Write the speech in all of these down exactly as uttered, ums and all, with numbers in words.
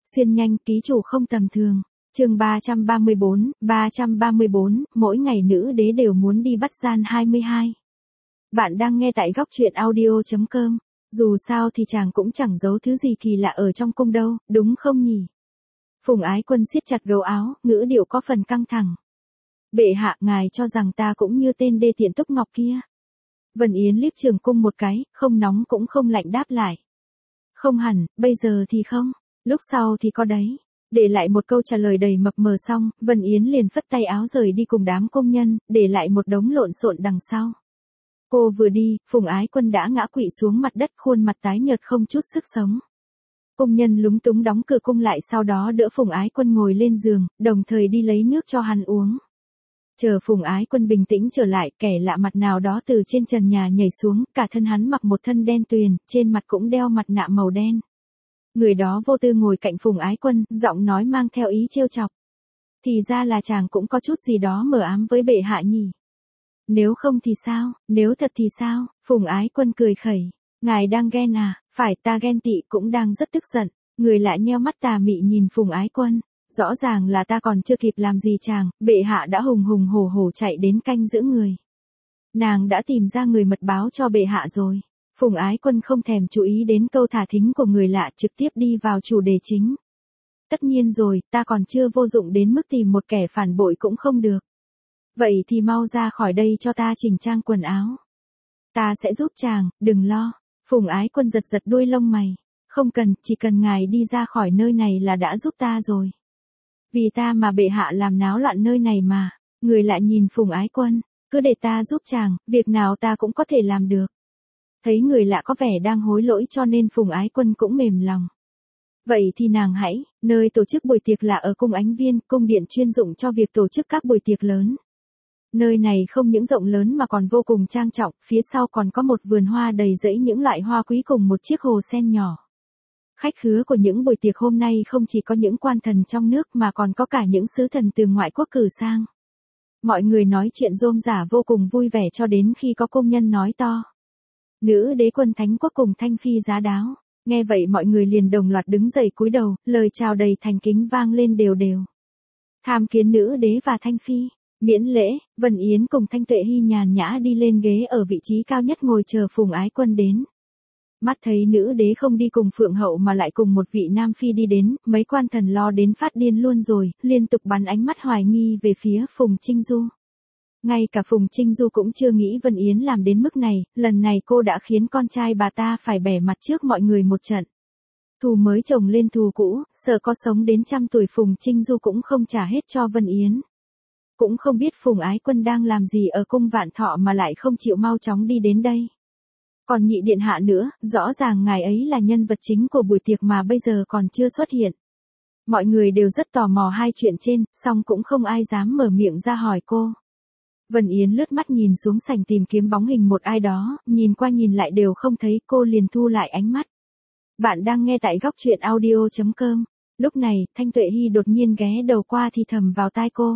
Xuyên nhanh, ký chủ không tầm thường. Chương ba trăm ba mươi bốn, ba trăm ba mươi bốn, mỗi ngày nữ đế đều muốn đi bắt gian hai mươi hai. Bạn đang nghe tại góc truyện audio chấm com. Dù sao thì chàng cũng chẳng giấu thứ gì kỳ lạ ở trong cung đâu, đúng không nhỉ? Phùng Ái Quân siết chặt gấu áo, ngữ điệu có phần căng thẳng. Bệ hạ, ngài cho rằng ta cũng như tên đê tiện Túc Ngọc kia. Vân Yến liếc Trường Cung một cái, không nóng cũng không lạnh đáp lại. Không hẳn, bây giờ thì không, lúc sau thì có đấy. Để lại một câu trả lời đầy mập mờ xong, Vân Yến liền phất tay áo rời đi cùng đám công nhân, để lại một đống lộn xộn đằng sau. Cô vừa đi, Phùng Ái Quân đã ngã quỵ xuống mặt đất, khuôn mặt tái nhợt không chút sức sống. Công nhân lúng túng đóng cửa cung lại, sau đó đỡ Phùng Ái Quân ngồi lên giường, đồng thời đi lấy nước cho hắn uống. Chờ Phùng Ái Quân bình tĩnh trở lại, kẻ lạ mặt nào đó từ trên trần nhà nhảy xuống, cả thân hắn mặc một thân đen tuyền, trên mặt cũng đeo mặt nạ màu đen. Người đó vô tư ngồi cạnh Phùng Ái Quân, giọng nói mang theo ý trêu chọc. Thì ra là chàng cũng có chút gì đó mờ ám với bệ hạ nhỉ. Nếu không thì sao, nếu thật thì sao? Phùng Ái Quân cười khẩy. Ngài đang ghen à? Phải, ta ghen tị, cũng đang rất tức giận. Người lạ nheo mắt tà mị nhìn Phùng Ái Quân. Rõ ràng là ta còn chưa kịp làm gì chàng, bệ hạ đã hùng hùng hổ hổ chạy đến canh giữ người. Nàng đã tìm ra người mật báo cho bệ hạ rồi. Phùng Ái Quân không thèm chú ý đến câu thả thính của người lạ, trực tiếp đi vào chủ đề chính. Tất nhiên rồi, ta còn chưa vô dụng đến mức tìm một kẻ phản bội cũng không được. Vậy thì mau ra khỏi đây cho ta chỉnh trang quần áo. Ta sẽ giúp chàng, đừng lo. Phùng Ái Quân giật giật đuôi lông mày. Không cần, chỉ cần ngài đi ra khỏi nơi này là đã giúp ta rồi. Vì ta mà bệ hạ làm náo loạn nơi này mà. Người lại nhìn Phùng Ái Quân, cứ để ta giúp chàng, việc nào ta cũng có thể làm được. Thấy người lạ có vẻ đang hối lỗi cho nên Phùng Ái Quân cũng mềm lòng. Vậy thì nàng hãy, nơi tổ chức buổi tiệc là ở cung Ánh Viên, cung điện chuyên dụng cho việc tổ chức các buổi tiệc lớn. Nơi này không những rộng lớn mà còn vô cùng trang trọng, phía sau còn có một vườn hoa đầy rẫy những loại hoa quý cùng một chiếc hồ sen nhỏ. Khách khứa của những buổi tiệc hôm nay không chỉ có những quan thần trong nước mà còn có cả những sứ thần từ ngoại quốc cử sang. Mọi người nói chuyện rôm rả vô cùng vui vẻ cho đến khi có công nhân nói to. Nữ đế Quân Thánh Quốc cùng Thanh Phi giá đáo. Nghe vậy mọi người liền đồng loạt đứng dậy cúi đầu, lời chào đầy thành kính vang lên đều đều. Tham kiến nữ đế và Thanh Phi. Miễn lễ, Vân Yến cùng Thanh Tuệ Hy nhàn nhã đi lên ghế ở vị trí cao nhất ngồi chờ Phùng Ái Quân đến. Mắt thấy nữ đế không đi cùng Phượng Hậu mà lại cùng một vị nam phi đi đến, mấy quan thần lo đến phát điên luôn rồi, liên tục bắn ánh mắt hoài nghi về phía Phùng Trinh Du. Ngay cả Phùng Trinh Du cũng chưa nghĩ Vân Yến làm đến mức này, lần này cô đã khiến con trai bà ta phải bẻ mặt trước mọi người một trận. Thù mới chồng lên thù cũ, sợ có sống đến trăm tuổi Phùng Trinh Du cũng không trả hết cho Vân Yến. Cũng không biết Phùng Ái Quân đang làm gì ở cung Vạn Thọ mà lại không chịu mau chóng đi đến đây. Còn nhị điện hạ nữa, rõ ràng ngài ấy là nhân vật chính của buổi tiệc mà bây giờ còn chưa xuất hiện. Mọi người đều rất tò mò hai chuyện trên, song cũng không ai dám mở miệng ra hỏi cô. Vân Yến lướt mắt nhìn xuống sảnh tìm kiếm bóng hình một ai đó, nhìn qua nhìn lại đều không thấy, cô liền thu lại ánh mắt. Bạn đang nghe tại góc truyện audio chấm com. Lúc này, Thanh Tuệ Hy đột nhiên ghé đầu qua thì thầm vào tai cô.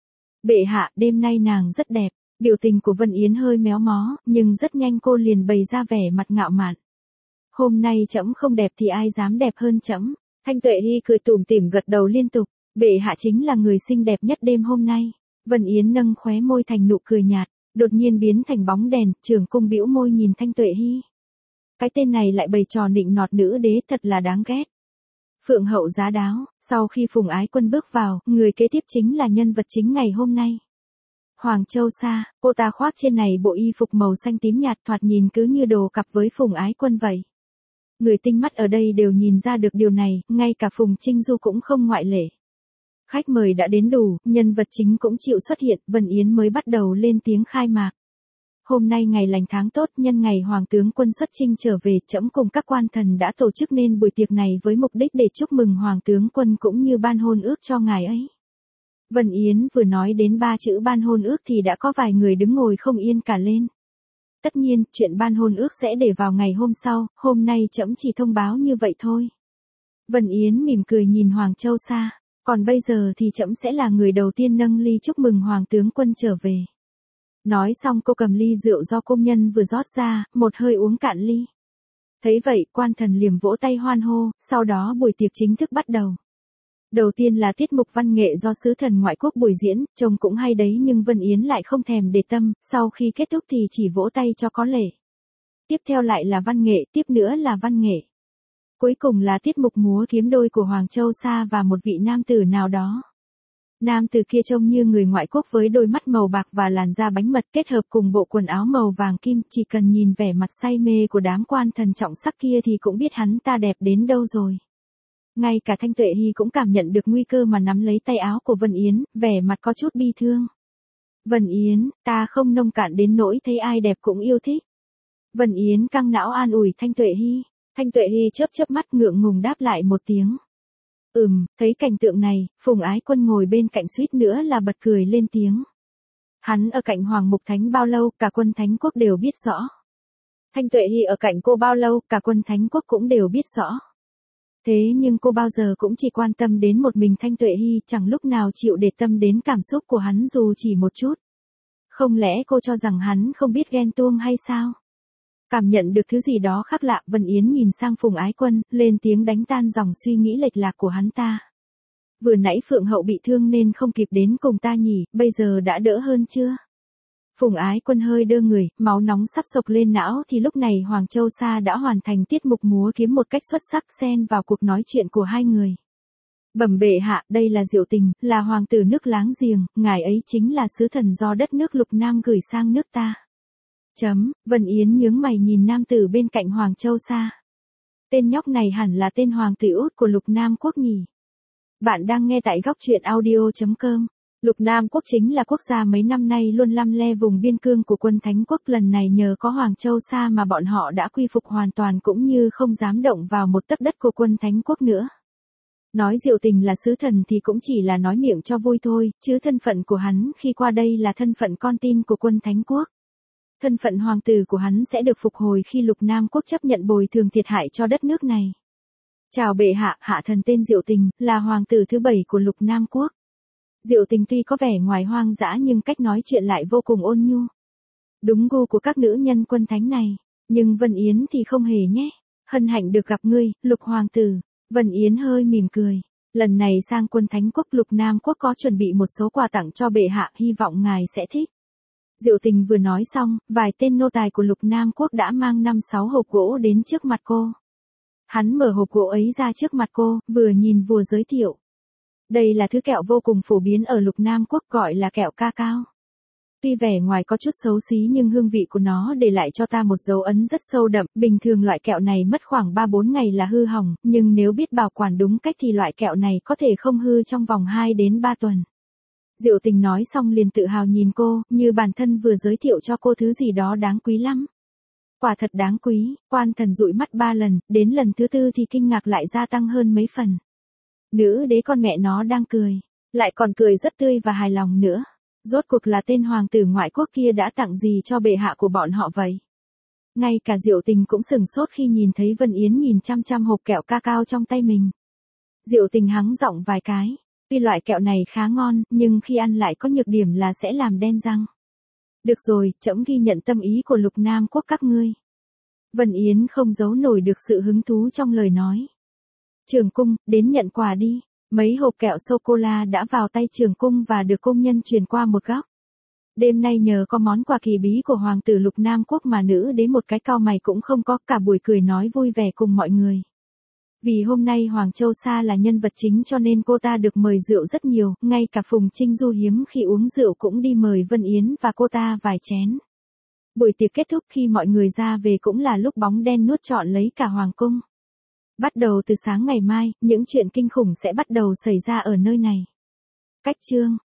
Bệ hạ, đêm nay nàng rất đẹp. Biểu tình của Vân Yến hơi méo mó, nhưng rất nhanh cô liền bày ra vẻ mặt ngạo mạn. Hôm nay trẫm không đẹp thì ai dám đẹp hơn trẫm. Thanh Tuệ Hy cười tủm tỉm gật đầu liên tục. Bệ hạ chính là người xinh đẹp nhất đêm hôm nay. Vân Yến nâng khóe môi thành nụ cười nhạt, đột nhiên biến thành bóng đèn, Trưởng Cung bĩu môi nhìn Thanh Tuệ Hy. Cái tên này lại bày trò nịnh nọt nữ đế thật là đáng ghét. Phượng Hậu giá đáo, sau khi Phùng Ái Quân bước vào, người kế tiếp chính là nhân vật chính ngày hôm nay. Hoàng Châu Sa, cô ta khoác trên này bộ y phục màu xanh tím nhạt thoạt nhìn cứ như đồ cặp với Phùng Ái Quân vậy. Người tinh mắt ở đây đều nhìn ra được điều này, ngay cả Phùng Trinh Du cũng không ngoại lệ. Khách mời đã đến đủ, nhân vật chính cũng chịu xuất hiện, Vân Yến mới bắt đầu lên tiếng khai mạc. Hôm nay ngày lành tháng tốt, nhân ngày Hoàng tướng Quân xuất chinh trở về, trẫm cùng các quan thần đã tổ chức nên buổi tiệc này với mục đích để chúc mừng Hoàng tướng Quân cũng như ban hôn ước cho ngài ấy. Vân Yến vừa nói đến ba chữ ban hôn ước thì đã có vài người đứng ngồi không yên cả lên. Tất nhiên, chuyện ban hôn ước sẽ để vào ngày hôm sau, hôm nay trẫm chỉ thông báo như vậy thôi. Vân Yến mỉm cười nhìn Hoàng Châu Sa, còn bây giờ thì trẫm sẽ là người đầu tiên nâng ly chúc mừng Hoàng tướng Quân trở về. Nói xong cô cầm ly rượu do công nhân vừa rót ra, một hơi uống cạn ly. Thấy vậy, quan thần liềm vỗ tay hoan hô, sau đó buổi tiệc chính thức bắt đầu. Đầu tiên là tiết mục văn nghệ do sứ thần ngoại quốc buổi diễn, trông cũng hay đấy nhưng Vân Yến lại không thèm để tâm, sau khi kết thúc thì chỉ vỗ tay cho có lệ. Tiếp theo lại là văn nghệ, tiếp nữa là văn nghệ. Cuối cùng là tiết mục múa kiếm đôi của Hoàng Châu Sa và một vị nam tử nào đó. Nam tử kia trông như người ngoại quốc với đôi mắt màu bạc và làn da bánh mật kết hợp cùng bộ quần áo màu vàng kim, chỉ cần nhìn vẻ mặt say mê của đám quan thần trọng sắc kia thì cũng biết hắn ta đẹp đến đâu rồi. Ngay cả Thanh Tuệ Hy cũng cảm nhận được nguy cơ mà nắm lấy tay áo của Vân Yến, vẻ mặt có chút bi thương. Vân Yến, ta không nông cạn đến nỗi thấy ai đẹp cũng yêu thích. Vân Yến căng não an ủi Thanh Tuệ Hy. Thanh Tuệ Hy chớp chớp mắt ngượng ngùng đáp lại một tiếng. Ừm, thấy cảnh tượng này, Phùng Ái Quân ngồi bên cạnh suýt nữa là bật cười lên tiếng. Hắn ở cạnh Hoàng Mục Thánh bao lâu, cả quân Thánh Quốc đều biết rõ. Thanh Tuệ Hy ở cạnh cô bao lâu, cả quân Thánh Quốc cũng đều biết rõ. Thế nhưng cô bao giờ cũng chỉ quan tâm đến một mình Thanh Tuệ Hy, chẳng lúc nào chịu để tâm đến cảm xúc của hắn dù chỉ một chút. Không lẽ cô cho rằng hắn không biết ghen tuông hay sao? Cảm nhận được thứ gì đó khác lạ, Vân Yến nhìn sang Phùng Ái Quân, lên tiếng đánh tan dòng suy nghĩ lệch lạc của hắn ta. Vừa nãy Phượng Hậu bị thương nên không kịp đến cùng ta nhỉ, bây giờ đã đỡ hơn chưa? Phùng Ái Quân hơi đơ người, máu nóng sắp sộc lên não thì lúc này Hoàng Châu Sa đã hoàn thành tiết mục múa kiếm một cách xuất sắc xen vào cuộc nói chuyện của hai người. Bẩm bệ hạ, đây là Diệu Tình, là hoàng tử nước láng giềng, ngài ấy chính là sứ thần do đất nước Lục Nam gửi sang nước ta. Chấm, Vân Yến nhướng mày nhìn nam tử bên cạnh Hoàng Châu Sa. Tên nhóc này hẳn là tên hoàng tử út của Lục Nam Quốc nhỉ. Bạn đang nghe tại góc truyện audio chấm com. Lục Nam Quốc chính là quốc gia mấy năm nay luôn lăm le vùng biên cương của quân Thánh Quốc, lần này nhờ có Hoàng Châu Sa mà bọn họ đã quy phục hoàn toàn cũng như không dám động vào một tấc đất của quân Thánh Quốc nữa. Nói Diệu Tình là sứ thần thì cũng chỉ là nói miệng cho vui thôi, chứ thân phận của hắn khi qua đây là thân phận con tin của quân Thánh Quốc. Thân phận hoàng tử của hắn sẽ được phục hồi khi Lục Nam Quốc chấp nhận bồi thường thiệt hại cho đất nước này. Chào bệ hạ, hạ thần tên Diệu Tình, là hoàng tử thứ bảy của Lục Nam Quốc. Diệu Tình tuy có vẻ ngoài hoang dã nhưng cách nói chuyện lại vô cùng ôn nhu. Đúng gu của các nữ nhân quân thánh này, nhưng Vân Yến thì không hề nhé. Hân hạnh được gặp ngươi, Lục hoàng tử. Vân Yến hơi mỉm cười. Lần này sang quân Thánh Quốc Lục Nam Quốc có chuẩn bị một số quà tặng cho bệ hạ, hy vọng ngài sẽ thích. Diệu Tình vừa nói xong, vài tên nô tài của Lục Nam Quốc đã mang năm sáu hộp gỗ đến trước mặt cô. Hắn mở hộp gỗ ấy ra trước mặt cô, vừa nhìn vừa giới thiệu. Đây là thứ kẹo vô cùng phổ biến ở Lục Nam Quốc gọi là kẹo ca cao. Tuy vẻ ngoài có chút xấu xí nhưng hương vị của nó để lại cho ta một dấu ấn rất sâu đậm. Bình thường loại kẹo này mất khoảng ba bốn ngày là hư hỏng, nhưng nếu biết bảo quản đúng cách thì loại kẹo này có thể không hư trong vòng hai đến ba tuần. Diệu Tình nói xong liền tự hào nhìn cô, như bản thân vừa giới thiệu cho cô thứ gì đó đáng quý lắm. Quả thật đáng quý, quan thần dụi mắt ba lần, đến lần thứ tư thì kinh ngạc lại gia tăng hơn mấy phần. Nữ đế con mẹ nó đang cười, lại còn cười rất tươi và hài lòng nữa. Rốt cuộc là tên hoàng tử ngoại quốc kia đã tặng gì cho bệ hạ của bọn họ vậy? Ngay cả Diệu Tình cũng sừng sốt khi nhìn thấy Vân Yến nhìn chăm chăm hộp kẹo ca cao trong tay mình. Diệu Tình hắng giọng vài cái. Tuy loại kẹo này khá ngon, nhưng khi ăn lại có nhược điểm là sẽ làm đen răng. Được rồi, trẫm ghi nhận tâm ý của Lục Nam Quốc các ngươi. Vân Yến không giấu nổi được sự hứng thú trong lời nói. Trường cung, đến nhận quà đi. Mấy hộp kẹo sô-cô-la đã vào tay trường cung và được công nhân truyền qua một góc. Đêm nay nhờ có món quà kỳ bí của hoàng tử Lục Nam Quốc mà nữ đế một cái cau mày cũng không có, cả buổi cười nói vui vẻ cùng mọi người. Vì hôm nay Hoàng Châu Sa là nhân vật chính cho nên cô ta được mời rượu rất nhiều, ngay cả Phùng Trinh Du hiếm khi uống rượu cũng đi mời Vân Yến và cô ta vài chén. Buổi tiệc kết thúc khi mọi người ra về cũng là lúc bóng đen nuốt trọn lấy cả hoàng cung. Bắt đầu từ sáng ngày mai, những chuyện kinh khủng sẽ bắt đầu xảy ra ở nơi này. Cách chương